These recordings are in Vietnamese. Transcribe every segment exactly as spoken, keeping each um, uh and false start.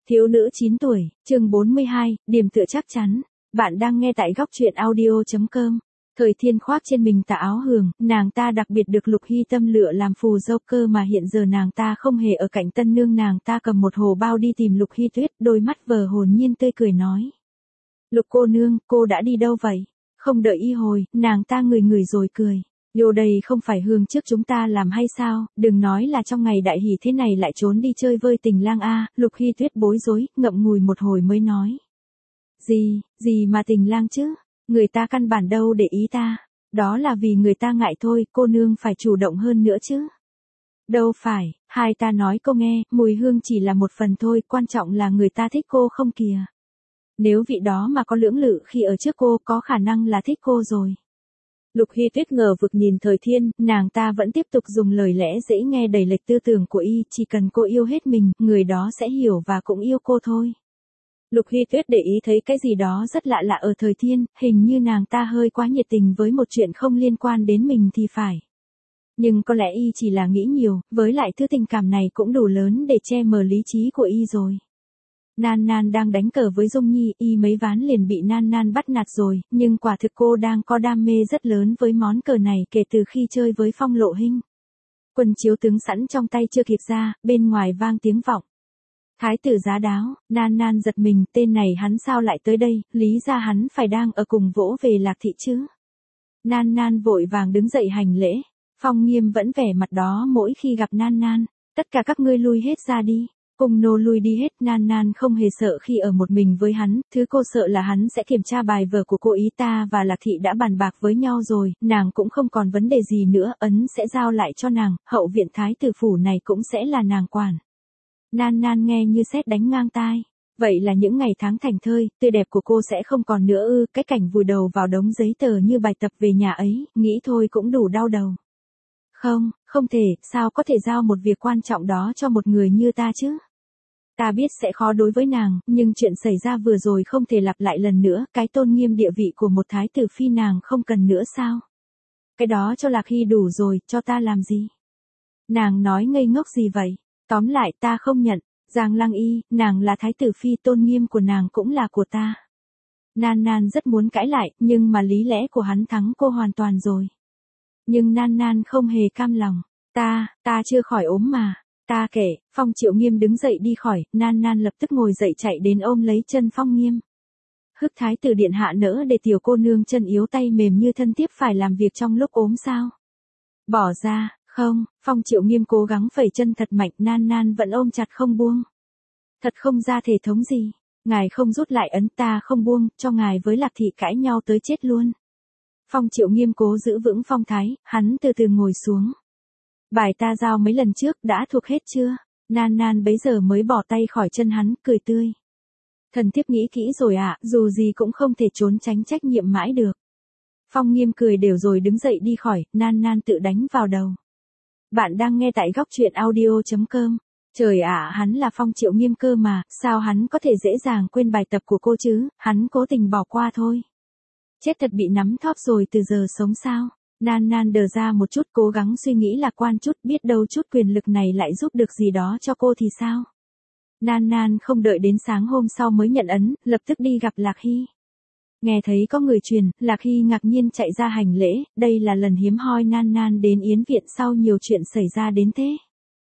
Thiếu nữ chín tuổi, chương bốn mươi hai, điểm tựa chắc chắn. Bạn đang nghe tại góc truyện audio chấm com. Thời Thiên khoác trên mình tà áo hường, nàng ta đặc biệt được Lục Hy Tâm lựa làm phù dâu, cơ mà hiện giờ nàng ta không hề ở cạnh tân nương, nàng ta cầm một hồ bao đi tìm Lục Hy Tuyết, đôi mắt vờ hồn nhiên tươi cười nói. Lục cô nương, cô đã đi đâu vậy? Không đợi y hồi, nàng ta ngửi ngửi rồi cười. Điều đây không phải hương trước chúng ta làm hay sao, đừng nói là trong ngày đại hỷ thế này lại trốn đi chơi vơi tình lang a. Lục Hy Tuyết bối rối, ngậm ngùi một hồi mới nói. Gì, gì mà tình lang chứ, người ta căn bản đâu để ý ta, đó là vì người ta ngại thôi, cô nương phải chủ động hơn nữa chứ. Đâu phải, hai ta nói cô nghe, mùi hương chỉ là một phần thôi, quan trọng là người ta thích cô không kìa. Nếu vị đó mà có lưỡng lự khi ở trước cô, có khả năng là thích cô rồi. Lục Hy Tuyết ngờ vực nhìn Thời Thiên, nàng ta vẫn tiếp tục dùng lời lẽ dễ nghe đầy lệch tư tưởng của y, chỉ cần cô yêu hết mình, người đó sẽ hiểu và cũng yêu cô thôi. Lục Hy Tuyết để ý thấy cái gì đó rất lạ lạ ở Thời Thiên, hình như nàng ta hơi quá nhiệt tình với một chuyện không liên quan đến mình thì phải. Nhưng có lẽ y chỉ là nghĩ nhiều, với lại thứ tình cảm này cũng đủ lớn để che mờ lý trí của y rồi. Nan Nan đang đánh cờ với Dung Nhi, y mấy ván liền bị Nan Nan bắt nạt rồi, nhưng quả thực cô đang có đam mê rất lớn với món cờ này kể từ khi chơi với Phong Lộ Hinh. Quân chiếu tướng sẵn trong tay chưa kịp ra, bên ngoài vang tiếng vọng. Thái tử giá đáo, Nan Nan giật mình, tên này hắn sao lại tới đây, lý ra hắn phải đang ở cùng Vỗ Về Lạc thị chứ. Nan Nan vội vàng đứng dậy hành lễ, Phong Nghiêm vẫn vẻ mặt đó mỗi khi gặp Nan Nan, tất cả các ngươi lui hết ra đi. Cùng nô lui đi hết. Nan Nan không hề sợ khi ở một mình với hắn, thứ cô sợ là hắn sẽ kiểm tra bài vở của cô ý. Ta và Lạc thị đã bàn bạc với nhau rồi, nàng cũng không còn vấn đề gì nữa, ấn sẽ giao lại cho nàng, hậu viện thái tử phủ này cũng sẽ là nàng quản. Nan Nan nghe như sét đánh ngang tai. Vậy là những ngày tháng thảnh thơi, tươi đẹp của cô sẽ không còn nữa ư? Cái cảnh vùi đầu vào đống giấy tờ như bài tập về nhà ấy, nghĩ thôi cũng đủ đau đầu. Không, không thể, sao có thể giao một việc quan trọng đó cho một người như ta chứ? Ta biết sẽ khó đối với nàng, nhưng chuyện xảy ra vừa rồi không thể lặp lại lần nữa, cái tôn nghiêm địa vị của một thái tử phi nàng không cần nữa sao? Cái đó cho Lạc Hy đủ rồi, cho ta làm gì? Nàng nói ngây ngốc gì vậy? Tóm lại ta không nhận, Giang Lăng Y, nàng là thái tử phi, tôn nghiêm của nàng cũng là của ta. Nan Nan rất muốn cãi lại, nhưng mà lý lẽ của hắn thắng cô hoàn toàn rồi. Nhưng Nan Nan không hề cam lòng, ta, ta chưa khỏi ốm mà. Ta kể, Phong Triệu Nghiêm đứng dậy đi khỏi, Nan Nan lập tức ngồi dậy chạy đến ôm lấy chân Phong Nghiêm. Hức thái tử điện hạ nỡ để tiểu cô nương chân yếu tay mềm như thân tiếp phải làm việc trong lúc ốm sao? Bỏ ra, không, Phong Triệu Nghiêm cố gắng phẩy chân thật mạnh, Nan Nan vẫn ôm chặt không buông. Thật không ra thể thống gì, ngài không rút lại ấn, ta không buông, cho ngài với Lạc thị cãi nhau tới chết luôn. Phong Triệu Nghiêm cố giữ vững phong thái, hắn từ từ ngồi xuống. Bài ta giao mấy lần trước đã thuộc hết chưa? Nan Nan bấy giờ mới bỏ tay khỏi chân hắn, cười tươi. Thần thiếp nghĩ kỹ rồi ạ, à, dù gì cũng không thể trốn tránh trách nhiệm mãi được. Phong Nghiêm cười đều rồi đứng dậy đi khỏi, Nan Nan tự đánh vào đầu. Bạn đang nghe tại góc truyện audio chấm com. Trời ạ, à, hắn là Phong Triệu Nghiêm cơ mà, sao hắn có thể dễ dàng quên bài tập của cô chứ, hắn cố tình bỏ qua thôi. Chết thật bị nắm thóp rồi, từ giờ sống sao? Nan Nan đờ ra một chút, cố gắng suy nghĩ lạc quan chút, biết đâu chút quyền lực này lại giúp được gì đó cho cô thì sao? Nan Nan không đợi đến sáng hôm sau mới nhận ấn, lập tức đi gặp Lạc Hy. Nghe thấy có người truyền, Lạc Hy ngạc nhiên chạy ra hành lễ, đây là lần hiếm hoi Nan Nan đến yến viện sau nhiều chuyện xảy ra đến thế.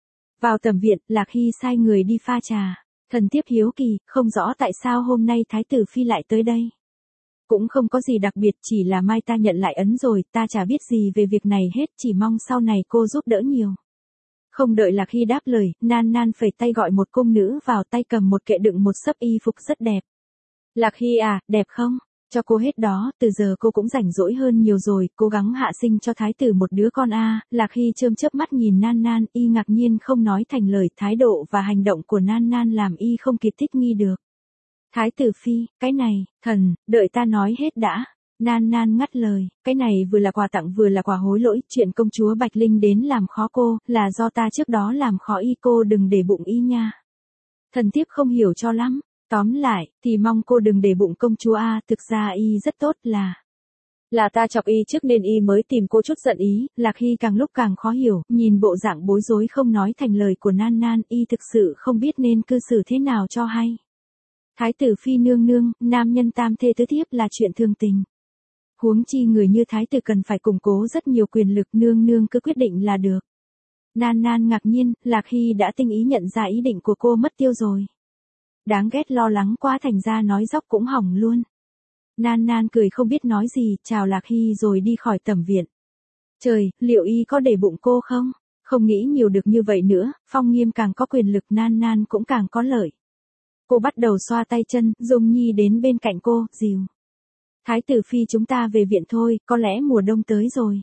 Vào tầm viện, Lạc Hy sai người đi pha trà. Thần thiếp hiếu kỳ, không rõ tại sao hôm nay thái tử phi lại tới đây. Cũng không có gì đặc biệt, chỉ là mai ta nhận lại ấn rồi, ta chả biết gì về việc này hết, chỉ mong sau này cô giúp đỡ nhiều. Không đợi Lạc Hy đáp lời, Nan Nan phẩy tay gọi một cung nữ vào, tay cầm một kệ đựng một xấp y phục rất đẹp. Lạc Hy à, đẹp không? Cho cô hết đó, từ giờ cô cũng rảnh rỗi hơn nhiều rồi, cố gắng hạ sinh cho thái tử một đứa con a. À. Lạc Hy chớm chớp mắt nhìn Nan Nan, y ngạc nhiên không nói thành lời, thái độ và hành động của Nan Nan làm y không kịp thích nghi được. Thái tử phi, cái này, thần, đợi ta nói hết đã. Nan Nan ngắt lời, cái này vừa là quà tặng vừa là quà hối lỗi, chuyện công chúa Bạch Linh đến làm khó cô, là do ta trước đó làm khó y, cô đừng để bụng y nha. Thần thiếp không hiểu cho lắm, tóm lại, thì mong cô đừng để bụng công chúa a, thực ra y rất tốt là. Là ta chọc y trước nên y mới tìm cô chút giận ý, Lạc Hy càng lúc càng khó hiểu, nhìn bộ dạng bối rối không nói thành lời của Nan Nan, y thực sự không biết nên cư xử thế nào cho hay. Thái tử phi nương nương, nam nhân tam thê tứ thiếp là chuyện thường tình. Huống chi người như thái tử cần phải củng cố rất nhiều quyền lực, nương nương cứ quyết định là được. Nan Nan ngạc nhiên, Lạc Hy đã tinh ý nhận ra ý định của cô mất tiêu rồi. Đáng ghét, lo lắng quá thành ra nói dóc cũng hỏng luôn. Nan Nan cười không biết nói gì, chào Lạc Hy rồi đi khỏi tẩm viện. Trời, liệu y có để bụng cô không? Không nghĩ nhiều được như vậy nữa, Phong Nghiêm càng có quyền lực, Nan Nan cũng càng có lợi. Cô bắt đầu xoa tay chân, Dung Nhi đến bên cạnh cô, dìu. Thái tử phi, chúng ta về viện thôi, có lẽ mùa đông tới rồi.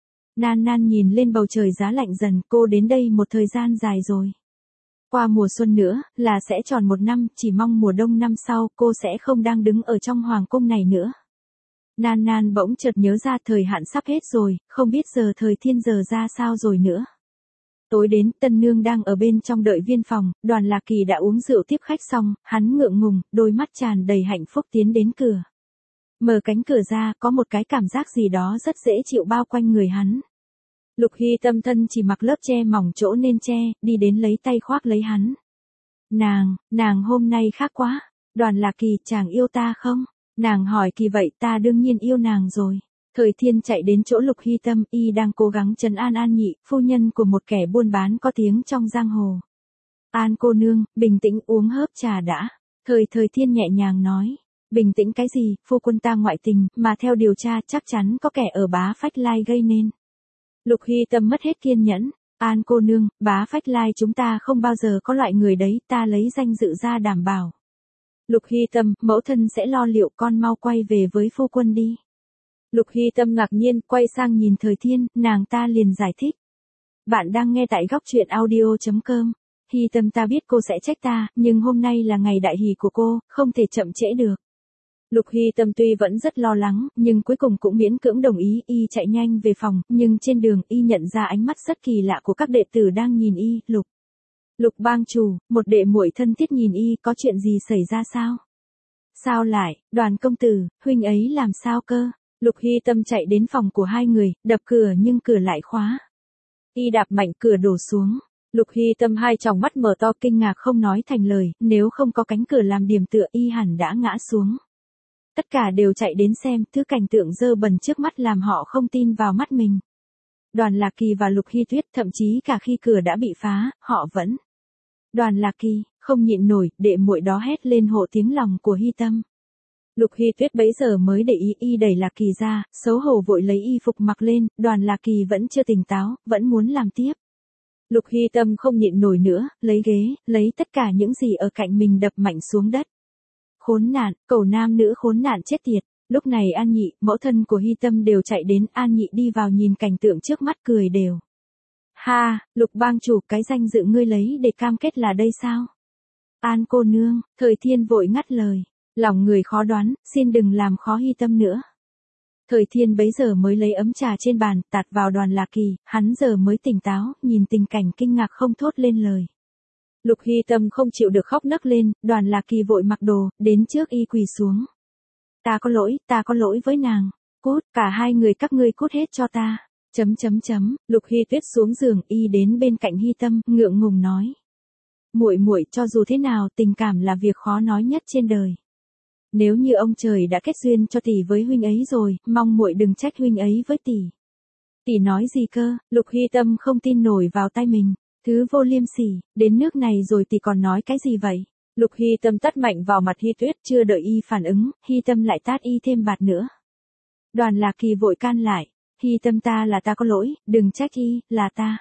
Nan Nan nhìn lên bầu trời giá lạnh dần, cô đến đây một thời gian dài rồi. Qua mùa xuân nữa, là sẽ tròn một năm, chỉ mong mùa đông năm sau, cô sẽ không đang đứng ở trong hoàng cung này nữa. Nan Nan bỗng chợt nhớ ra thời hạn sắp hết rồi, không biết giờ Thời Thiên giờ ra sao rồi nữa. Tối đến, Tân Nương đang ở bên trong đợi viên phòng, Đoàn Lạc Kỳ đã uống rượu tiếp khách xong, hắn ngượng ngùng, đôi mắt tràn đầy hạnh phúc tiến đến cửa. Mở cánh cửa ra, có một cái cảm giác gì đó rất dễ chịu bao quanh người hắn. Lục Hy Tâm thân chỉ mặc lớp che mỏng chỗ nên che, đi đến lấy tay khoác lấy hắn. Nàng, nàng hôm nay khác quá. Đoàn Lạc Kỳ, chàng yêu ta không? Nàng hỏi kỳ vậy, ta đương nhiên yêu nàng rồi. Thời Thiên chạy đến chỗ Lục Hy Tâm, y đang cố gắng trấn an An Nhị, phu nhân của một kẻ buôn bán có tiếng trong giang hồ. An cô nương, bình tĩnh uống hớp trà đã. Thời Thời Thiên nhẹ nhàng nói. Bình tĩnh cái gì, phu quân ta ngoại tình, mà theo điều tra chắc chắn có kẻ ở Bá Phách Lai gây nên. Lục Hy Tâm mất hết kiên nhẫn. An cô nương, Bá Phách Lai chúng ta không bao giờ có loại người đấy, ta lấy danh dự ra đảm bảo. Lục Hy Tâm, mẫu thân sẽ lo liệu, con mau quay về với phu quân đi. Lục Hy Tâm ngạc nhiên, quay sang nhìn Thời Thiên, nàng ta liền giải thích. Bạn đang nghe tại góc truyện audio chấm com. Hy Tâm, ta biết cô sẽ trách ta, nhưng hôm nay là ngày đại hỷ của cô, không thể chậm trễ được. Lục Hy Tâm tuy vẫn rất lo lắng, nhưng cuối cùng cũng miễn cưỡng đồng ý, y chạy nhanh về phòng, nhưng trên đường y nhận ra ánh mắt rất kỳ lạ của các đệ tử đang nhìn y, Lục. Lục bang chủ, một đệ muội thân thiết nhìn y, có chuyện gì xảy ra sao? Sao lại, Đoàn công tử, huynh ấy làm sao cơ? Lục Hy Tâm chạy đến phòng của hai người, đập cửa nhưng cửa lại khóa. Y đạp mạnh cửa đổ xuống. Lục Hy Tâm hai tròng mắt mở to kinh ngạc không nói thành lời, nếu không có cánh cửa làm điểm tựa y hẳn đã ngã xuống. Tất cả đều chạy đến xem, thứ cảnh tượng dơ bẩn trước mắt làm họ không tin vào mắt mình. Đoàn Lạc Kỳ và Lục Hy Tuyết, thậm chí cả khi cửa đã bị phá, họ vẫn. Đoàn Lạc Kỳ, không nhịn nổi, đệ muội đó hét lên hộ tiếng lòng của Hy Tâm. Lục Hy Tuyết bấy giờ mới để ý, y đẩy Lạc Kỳ ra, xấu hổ vội lấy y phục mặc lên, Đoàn Lạc Kỳ vẫn chưa tỉnh táo, vẫn muốn làm tiếp. Lục Hy Tâm không nhịn nổi nữa, lấy ghế, lấy tất cả những gì ở cạnh mình đập mạnh xuống đất. Khốn nạn, cẩu nam nữ khốn nạn chết tiệt. Lúc này An Nhị, mẫu thân của Hy Tâm đều chạy đến, An Nhị đi vào nhìn cảnh tượng trước mắt cười đều. Ha, Lục bang chủ, cái danh dự ngươi lấy để cam kết là đây sao? An cô nương, Thời Thiên vội ngắt lời. Lòng người khó đoán, xin đừng làm khó Hy Tâm nữa. Thời Thiên bấy giờ mới lấy ấm trà trên bàn, tạt vào Đoàn Lạc Kỳ, hắn giờ mới tỉnh táo, nhìn tình cảnh kinh ngạc không thốt lên lời. Lục Hy Tâm không chịu được khóc nấc lên, Đoàn Lạc Kỳ vội mặc đồ, đến trước y quỳ xuống. Ta có lỗi, ta có lỗi với nàng. Cút, cả hai người các ngươi cút hết cho ta. Chấm chấm chấm, Lục Hy Tuyết xuống giường, y đến bên cạnh Hy Tâm, ngượng ngùng nói. Muội muội, cho dù thế nào, tình cảm là việc khó nói nhất trên đời. Nếu như ông trời đã kết duyên cho tỷ với huynh ấy rồi, mong muội đừng trách huynh ấy với tỷ. Tỷ nói gì cơ? Lục Hy Tâm không tin nổi vào tay mình. Thứ vô liêm sỉ, đến nước này rồi tỷ còn nói cái gì vậy? Lục Hy Tâm tát mạnh vào mặt Hy Tuyết, chưa đợi y phản ứng, Hy Tâm lại tát y thêm bạt nữa. Đoàn Lạc Kỳ vội can lại, Hy Tâm, ta là ta có lỗi, đừng trách y, là ta.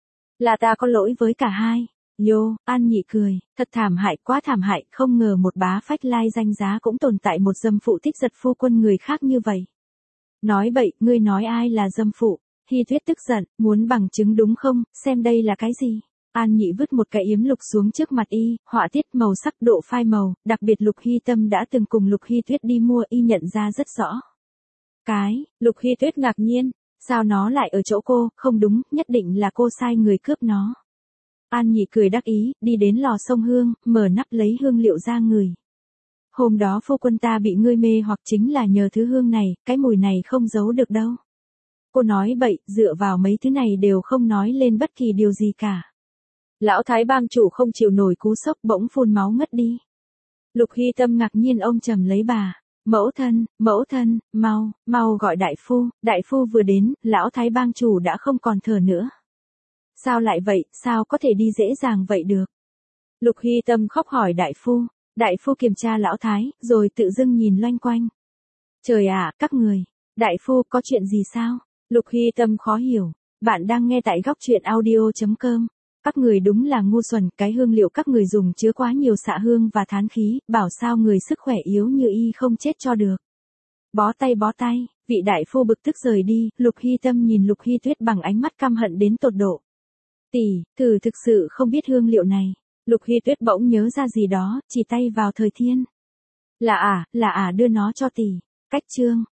Là ta có lỗi với cả hai. Yo, An Nhị cười, thật thảm hại, quá thảm hại, không ngờ một Bá Phách Lai danh giá cũng tồn tại một dâm phụ thích giật phu quân người khác như vậy. Nói bậy, ngươi nói ai là dâm phụ? Hy Tuyết tức giận, muốn bằng chứng đúng không, xem đây là cái gì? An Nhị vứt một cái yếm lục xuống trước mặt y, họa tiết màu sắc độ phai màu, đặc biệt Lục Hy Tâm đã từng cùng Lục Hy Tuyết đi mua, y nhận ra rất rõ. Cái, Lục Hy Tuyết ngạc nhiên, sao nó lại ở chỗ cô, không đúng, nhất định là cô sai người cướp nó. An Nhị cười đắc ý, đi đến lò xông hương, mở nắp lấy hương liệu ra người. Hôm đó phu quân ta bị ngươi mê hoặc chính là nhờ thứ hương này, cái mùi này không giấu được đâu. Cô nói bậy, dựa vào mấy thứ này đều không nói lên bất kỳ điều gì cả. Lão thái bang chủ không chịu nổi cú sốc bỗng phun máu ngất đi. Lục Hy Tâm ngạc nhiên ôm chầm lấy bà. Mẫu thân, mẫu thân, mau, mau gọi đại phu, đại phu vừa đến, lão thái bang chủ đã không còn thở nữa. Sao lại vậy, sao có thể đi dễ dàng vậy được? Lục Hy Tâm khóc hỏi đại phu, đại phu kiểm tra lão thái, rồi tự dưng nhìn loanh quanh. Trời ạ, các người, đại phu có chuyện gì sao? Lục Hy Tâm khó hiểu, bạn đang nghe tại góc truyện audio chấm com. Các người đúng là ngu xuẩn, cái hương liệu các người dùng chứa quá nhiều xạ hương và thán khí, bảo sao người sức khỏe yếu như y không chết cho được. Bó tay bó tay, vị đại phu bực tức rời đi, Lục Hy Tâm nhìn Lục Hy Tuyết bằng ánh mắt căm hận đến tột độ. Tỷ, thử thực sự không biết hương liệu này. Lục Hy Tuyết bỗng nhớ ra gì đó, chỉ tay vào Thời Thiên. Là à, là à đưa nó cho tỷ. Cách chương.